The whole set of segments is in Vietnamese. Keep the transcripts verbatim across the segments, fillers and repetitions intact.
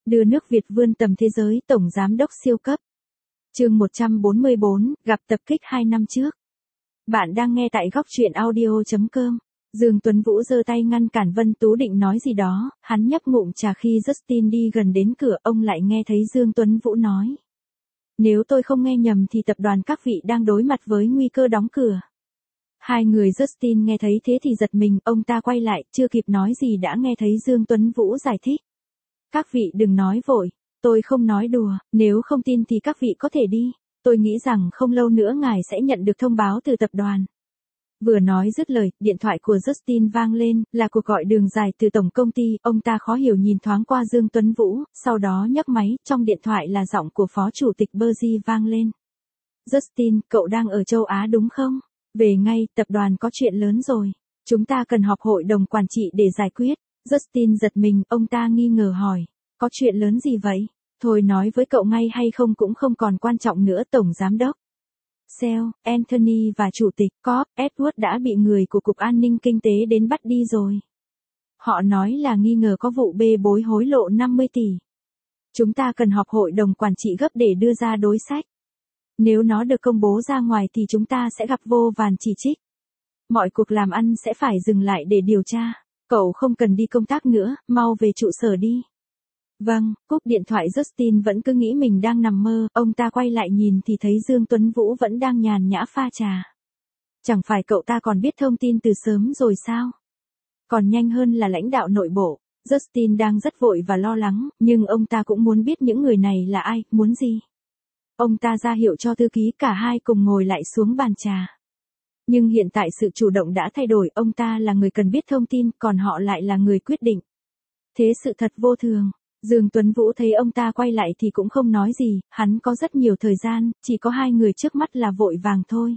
Đưa nước Việt vươn tầm thế giới, tổng giám đốc siêu cấp. Chương một trăm bốn mươi bốn, gặp tập kích hai năm trước. Bạn đang nghe tại góc truyện audio chấm com. Dương Tuấn Vũ giơ tay ngăn cản Vân Tú định nói gì đó, hắn nhấp ngụm trà khi Justin đi gần đến cửa, ông lại nghe thấy Dương Tuấn Vũ nói. Nếu tôi không nghe nhầm thì tập đoàn các vị đang đối mặt với nguy cơ đóng cửa. Hai người Justin nghe thấy thế thì giật mình, ông ta quay lại, chưa kịp nói gì đã nghe thấy Dương Tuấn Vũ giải thích. Các vị đừng nói vội, tôi không nói đùa, nếu không tin thì các vị có thể đi, tôi nghĩ rằng không lâu nữa ngài sẽ nhận được thông báo từ tập đoàn. Vừa nói dứt lời, điện thoại của Justin vang lên, là cuộc gọi đường dài từ tổng công ty, ông ta khó hiểu nhìn thoáng qua Dương Tuấn Vũ, sau đó nhấc máy, trong điện thoại là giọng của phó chủ tịch Bergy vang lên. Justin, cậu đang ở châu Á đúng không? Về ngay, tập đoàn có chuyện lớn rồi, chúng ta cần họp hội đồng quản trị để giải quyết. Justin giật mình, ông ta nghi ngờ hỏi, có chuyện lớn gì vậy? Thôi nói với cậu ngay hay không cũng không còn quan trọng nữa. Tổng giám đốc Sale, Anthony và chủ tịch Corp, Edward đã bị người của Cục An ninh Kinh tế đến bắt đi rồi. Họ nói là nghi ngờ có vụ bê bối hối lộ năm mươi tỷ. Chúng ta cần họp hội đồng quản trị gấp để đưa ra đối sách. Nếu nó được công bố ra ngoài thì chúng ta sẽ gặp vô vàn chỉ trích. Mọi cuộc làm ăn sẽ phải dừng lại để điều tra. Cậu không cần đi công tác nữa, mau về trụ sở đi. Vâng, cúp điện thoại. Justin vẫn cứ nghĩ mình đang nằm mơ, ông ta quay lại nhìn thì thấy Dương Tuấn Vũ vẫn đang nhàn nhã pha trà. Chẳng phải cậu ta còn biết thông tin từ sớm rồi sao? Còn nhanh hơn là lãnh đạo nội bộ. Justin đang rất vội và lo lắng, nhưng ông ta cũng muốn biết những người này là ai, muốn gì. Ông ta ra hiệu cho thư ký, cả hai cùng ngồi lại xuống bàn trà. Nhưng hiện tại sự chủ động đã thay đổi, ông ta là người cần biết thông tin, còn họ lại là người quyết định. Thế sự thật vô thường. Dương Tuấn Vũ thấy ông ta quay lại thì cũng không nói gì, hắn có rất nhiều thời gian, chỉ có hai người trước mắt là vội vàng thôi.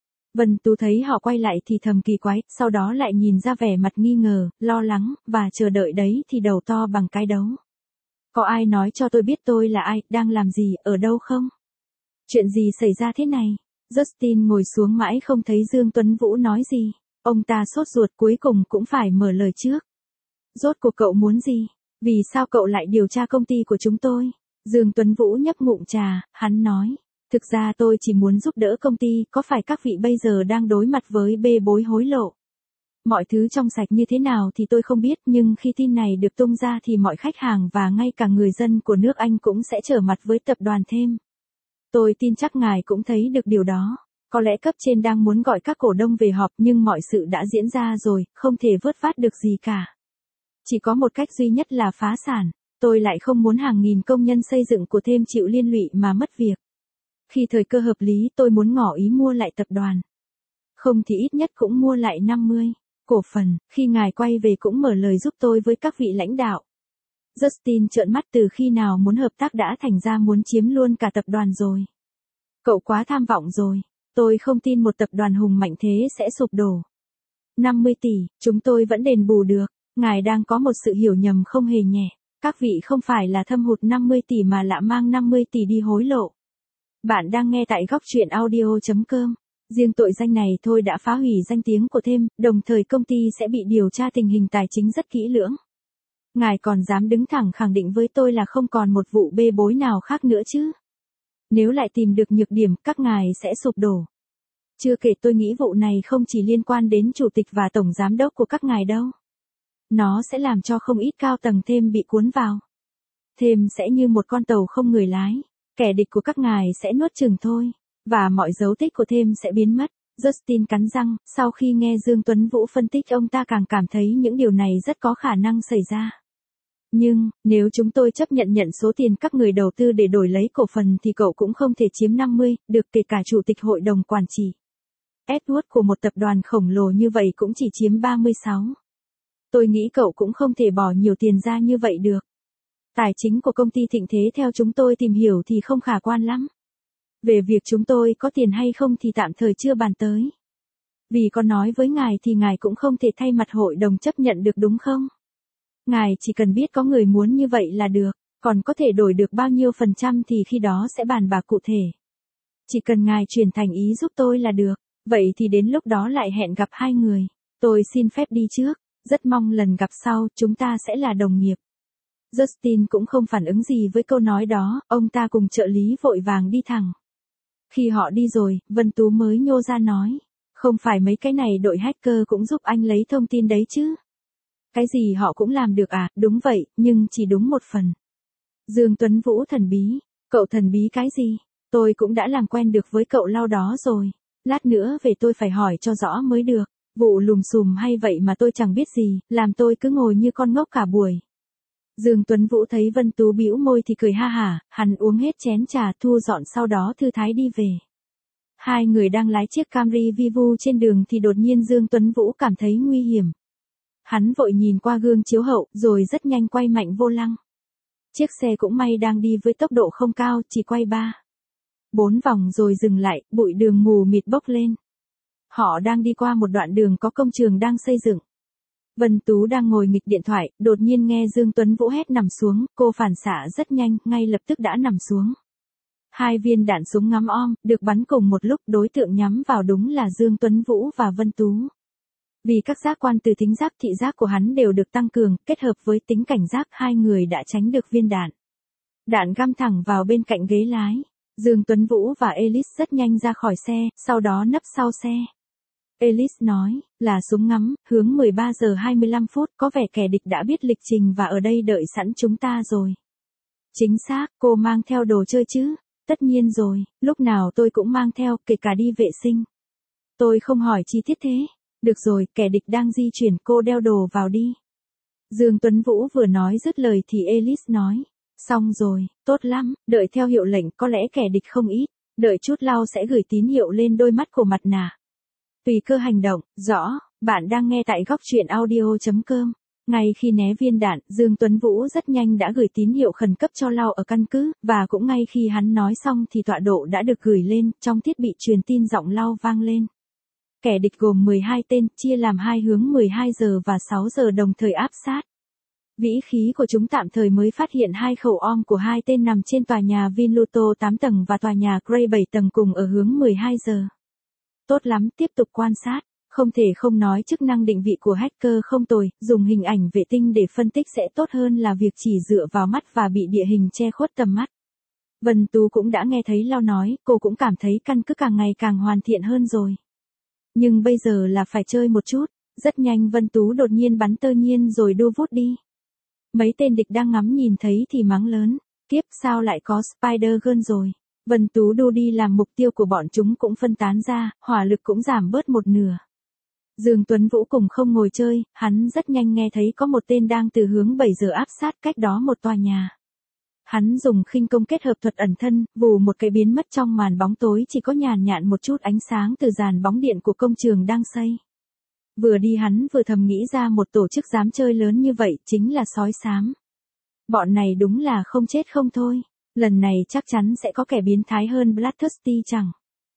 Vân Tú thấy họ quay lại thì thầm kỳ quái, sau đó lại nhìn ra vẻ mặt nghi ngờ, lo lắng, và chờ đợi đấy thì đầu to bằng cái đấu. Có ai nói cho tôi biết tôi là ai, đang làm gì, ở đâu không? Chuyện gì xảy ra thế này? Justin ngồi xuống mãi không thấy Dương Tuấn Vũ nói gì. Ông ta sốt ruột, cuối cùng cũng phải mở lời trước. Rốt cuộc cậu muốn gì? Vì sao cậu lại điều tra công ty của chúng tôi? Dương Tuấn Vũ nhấp ngụm trà, hắn nói. Thực ra tôi chỉ muốn giúp đỡ công ty, có phải các vị bây giờ đang đối mặt với bê bối hối lộ? Mọi thứ trong sạch như thế nào thì tôi không biết, nhưng khi tin này được tung ra thì mọi khách hàng và ngay cả người dân của nước Anh cũng sẽ trở mặt với tập đoàn thêm. Tôi tin chắc ngài cũng thấy được điều đó. Có lẽ cấp trên đang muốn gọi các cổ đông về họp, nhưng mọi sự đã diễn ra rồi, không thể vớt vát được gì cả. Chỉ có một cách duy nhất là phá sản. Tôi lại không muốn hàng nghìn công nhân xây dựng của thêm chịu liên lụy mà mất việc. Khi thời cơ hợp lý tôi muốn ngỏ ý mua lại tập đoàn. Không thì ít nhất cũng mua lại năm mươi cổ phần, khi ngài quay về cũng mở lời giúp tôi với các vị lãnh đạo. Justin trợn mắt, từ khi nào muốn hợp tác đã thành ra muốn chiếm luôn cả tập đoàn rồi. Cậu quá tham vọng rồi, tôi không tin một tập đoàn hùng mạnh thế sẽ sụp đổ. năm mươi tỷ, chúng tôi vẫn đền bù được, ngài đang có một sự hiểu nhầm không hề nhẹ. Các vị không phải là thâm hụt năm mươi tỷ mà lạ mang năm mươi tỷ đi hối lộ. Bạn đang nghe tại góc truyện audio chấm com. Riêng tội danh này thôi đã phá hủy danh tiếng của Thêm, đồng thời công ty sẽ bị điều tra tình hình tài chính rất kỹ lưỡng. Ngài còn dám đứng thẳng khẳng định với tôi là không còn một vụ bê bối nào khác nữa chứ? Nếu lại tìm được nhược điểm, các ngài sẽ sụp đổ. Chưa kể tôi nghĩ vụ này không chỉ liên quan đến chủ tịch và tổng giám đốc của các ngài đâu. Nó sẽ làm cho không ít cao tầng Thêm bị cuốn vào. Thêm sẽ như một con tàu không người lái. Kẻ địch của các ngài sẽ nuốt chửng thôi. Và mọi dấu tích của Thêm sẽ biến mất. Justin cắn răng, sau khi nghe Dương Tuấn Vũ phân tích ông ta càng cảm thấy những điều này rất có khả năng xảy ra. Nhưng, nếu chúng tôi chấp nhận nhận số tiền các người đầu tư để đổi lấy cổ phần thì cậu cũng không thể chiếm năm mươi, được, kể cả chủ tịch hội đồng quản trị. Edward của một tập đoàn khổng lồ như vậy cũng chỉ chiếm ba mươi sáu. Tôi nghĩ cậu cũng không thể bỏ nhiều tiền ra như vậy được. Tài chính của công ty thịnh thế theo chúng tôi tìm hiểu thì không khả quan lắm. Về việc chúng tôi có tiền hay không thì tạm thời chưa bàn tới. Vì có nói với ngài thì ngài cũng không thể thay mặt hội đồng chấp nhận được đúng không? Ngài chỉ cần biết có người muốn như vậy là được, còn có thể đổi được bao nhiêu phần trăm thì khi đó sẽ bàn bạc cụ thể. Chỉ cần ngài truyền thành ý giúp tôi là được, vậy thì đến lúc đó lại hẹn gặp hai người. Tôi xin phép đi trước, rất mong lần gặp sau chúng ta sẽ là đồng nghiệp. Justin cũng không phản ứng gì với câu nói đó, ông ta cùng trợ lý vội vàng đi thẳng. Khi họ đi rồi, Vân Tú mới nhô ra nói. Không phải mấy cái này đội hacker cũng giúp anh lấy thông tin đấy chứ? Cái gì họ cũng làm được à? Đúng vậy, nhưng chỉ đúng một phần. Dương Tuấn Vũ thần bí. Cậu thần bí cái gì? Tôi cũng đã làm quen được với cậu lâu đó rồi. Lát nữa về tôi phải hỏi cho rõ mới được. Vụ lùm xùm hay vậy mà tôi chẳng biết gì, làm tôi cứ ngồi như con ngốc cả buổi. Dương Tuấn Vũ thấy Vân Tú bĩu môi thì cười ha hả, hắn uống hết chén trà thu dọn sau đó thư thái đi về. Hai người đang lái chiếc Camry Vivu trên đường thì đột nhiên Dương Tuấn Vũ cảm thấy nguy hiểm. Hắn vội nhìn qua gương chiếu hậu rồi rất nhanh quay mạnh vô lăng. Chiếc xe cũng may đang đi với tốc độ không cao, chỉ quay ba, bốn vòng rồi dừng lại, bụi đường mù mịt bốc lên. Họ đang đi qua một đoạn đường có công trường đang xây dựng. Vân Tú đang ngồi nghịch điện thoại, đột nhiên nghe Dương Tuấn Vũ hét nằm xuống, cô phản xạ rất nhanh, ngay lập tức đã nằm xuống. Hai viên đạn súng ngắm om, được bắn cùng một lúc, đối tượng nhắm vào đúng là Dương Tuấn Vũ và Vân Tú. Vì các giác quan từ thính giác thị giác của hắn đều được tăng cường, kết hợp với tính cảnh giác, hai người đã tránh được viên đạn. Đạn găm thẳng vào bên cạnh ghế lái. Dương Tuấn Vũ và Ellis rất nhanh ra khỏi xe, sau đó nấp sau xe. Ellis nói, là súng ngắm, hướng mười ba giờ hai mươi lăm phút, có vẻ kẻ địch đã biết lịch trình và ở đây đợi sẵn chúng ta rồi. Chính xác, cô mang theo đồ chơi chứ? Tất nhiên rồi, lúc nào tôi cũng mang theo, kể cả đi vệ sinh. Tôi không hỏi chi tiết thế. Được rồi, kẻ địch đang di chuyển, cô đeo đồ vào đi. Dương Tuấn Vũ vừa nói dứt lời thì Ellis nói. Xong rồi, tốt lắm, đợi theo hiệu lệnh, có lẽ kẻ địch không ít. Đợi chút Lau sẽ gửi tín hiệu lên đôi mắt của mặt nạ. Tùy cơ hành động, rõ, bạn đang nghe tại góc truyện audio chấm com. Ngay khi né viên đạn, Dương Tuấn Vũ rất nhanh đã gửi tín hiệu khẩn cấp cho Lau ở căn cứ, và cũng ngay khi hắn nói xong thì tọa độ đã được gửi lên, trong thiết bị truyền tin giọng Lau vang lên. Kẻ địch gồm mười hai tên, chia làm hai hướng mười hai giờ và sáu giờ đồng thời áp sát. Vĩ khí của chúng tạm thời mới phát hiện hai khẩu om của hai tên nằm trên tòa nhà Vinluto tám tầng và tòa nhà Gray bảy tầng cùng ở hướng mười hai giờ. Tốt lắm, tiếp tục quan sát. Không thể không nói chức năng định vị của hacker không tồi, dùng hình ảnh vệ tinh để phân tích sẽ tốt hơn là việc chỉ dựa vào mắt và bị địa hình che khuất tầm mắt. Vân Tú cũng đã nghe thấy Lau nói, cô cũng cảm thấy căn cứ càng ngày càng hoàn thiện hơn rồi. Nhưng bây giờ là phải chơi một chút. Rất nhanh Vân Tú đột nhiên bắn tơ nhiên rồi đu vút đi. Mấy tên địch đang ngắm nhìn thấy thì mắng lớn. Kiếp sao lại có Spider-Girl rồi. Vân Tú đu đi làm mục tiêu của bọn chúng cũng phân tán ra, hỏa lực cũng giảm bớt một nửa. Dương Tuấn Vũ cùng không ngồi chơi, hắn rất nhanh nghe thấy có một tên đang từ hướng bảy giờ áp sát cách đó một tòa nhà. Hắn dùng khinh công kết hợp thuật ẩn thân, vù một cái biến mất trong màn bóng tối, chỉ có nhàn nhạn một chút ánh sáng từ dàn bóng điện của công trường đang xây. Vừa đi hắn vừa thầm nghĩ ra một tổ chức dám chơi lớn như vậy, chính là sói xám. Bọn này đúng là không chết không thôi. Lần này chắc chắn sẽ có kẻ biến thái hơn Bloodthirsty chẳng.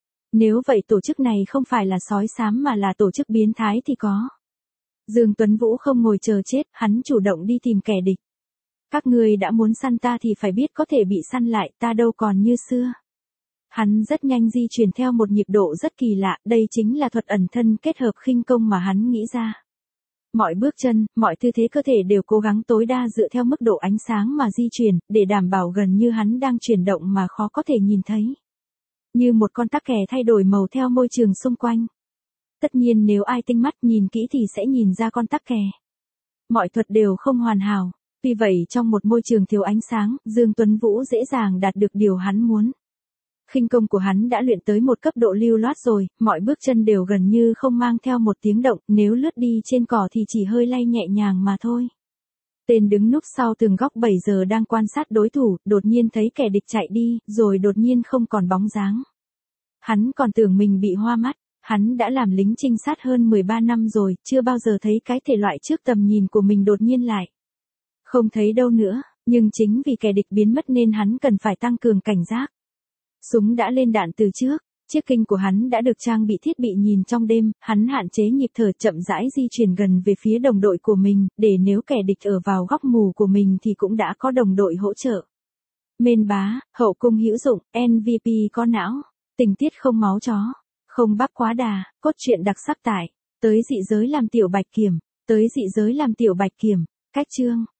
Nếu vậy tổ chức này không phải là sói xám mà là tổ chức biến thái thì có. Dương Tuấn Vũ không ngồi chờ chết, hắn chủ động đi tìm kẻ địch. Các ngươi đã muốn săn ta thì phải biết có thể bị săn lại, ta đâu còn như xưa. Hắn rất nhanh di chuyển theo một nhịp độ rất kỳ lạ, đây chính là thuật ẩn thân kết hợp khinh công mà hắn nghĩ ra. Mọi bước chân, mọi tư thế cơ thể đều cố gắng tối đa dựa theo mức độ ánh sáng mà di chuyển, để đảm bảo gần như hắn đang chuyển động mà khó có thể nhìn thấy. Như một con tắc kè thay đổi màu theo môi trường xung quanh. Tất nhiên nếu ai tinh mắt nhìn kỹ thì sẽ nhìn ra con tắc kè. Mọi thuật đều không hoàn hảo. Vì vậy trong một môi trường thiếu ánh sáng, Dương Tuấn Vũ dễ dàng đạt được điều hắn muốn. Khinh công của hắn đã luyện tới một cấp độ lưu loát rồi, mọi bước chân đều gần như không mang theo một tiếng động, nếu lướt đi trên cỏ thì chỉ hơi lay nhẹ nhàng mà thôi. Tên đứng núp sau tường góc bảy giờ đang quan sát đối thủ, đột nhiên thấy kẻ địch chạy đi, rồi đột nhiên không còn bóng dáng. Hắn còn tưởng mình bị hoa mắt, hắn đã làm lính trinh sát hơn mười ba năm rồi, chưa bao giờ thấy cái thể loại trước tầm nhìn của mình đột nhiên lại. Không thấy đâu nữa, nhưng chính vì kẻ địch biến mất nên hắn cần phải tăng cường cảnh giác. Súng đã lên đạn từ trước, chiếc kinh của hắn đã được trang bị thiết bị nhìn trong đêm, hắn hạn chế nhịp thở chậm rãi di chuyển gần về phía đồng đội của mình, để nếu kẻ địch ở vào góc mù của mình thì cũng đã có đồng đội hỗ trợ. Mên bá, hậu cung hữu dụng, em vê pê có não, tình tiết không máu chó, không bắp quá đà, cốt truyện đặc sắc tải, tới dị giới làm tiểu bạch kiểm, tới dị giới làm tiểu bạch kiểm, cách chương.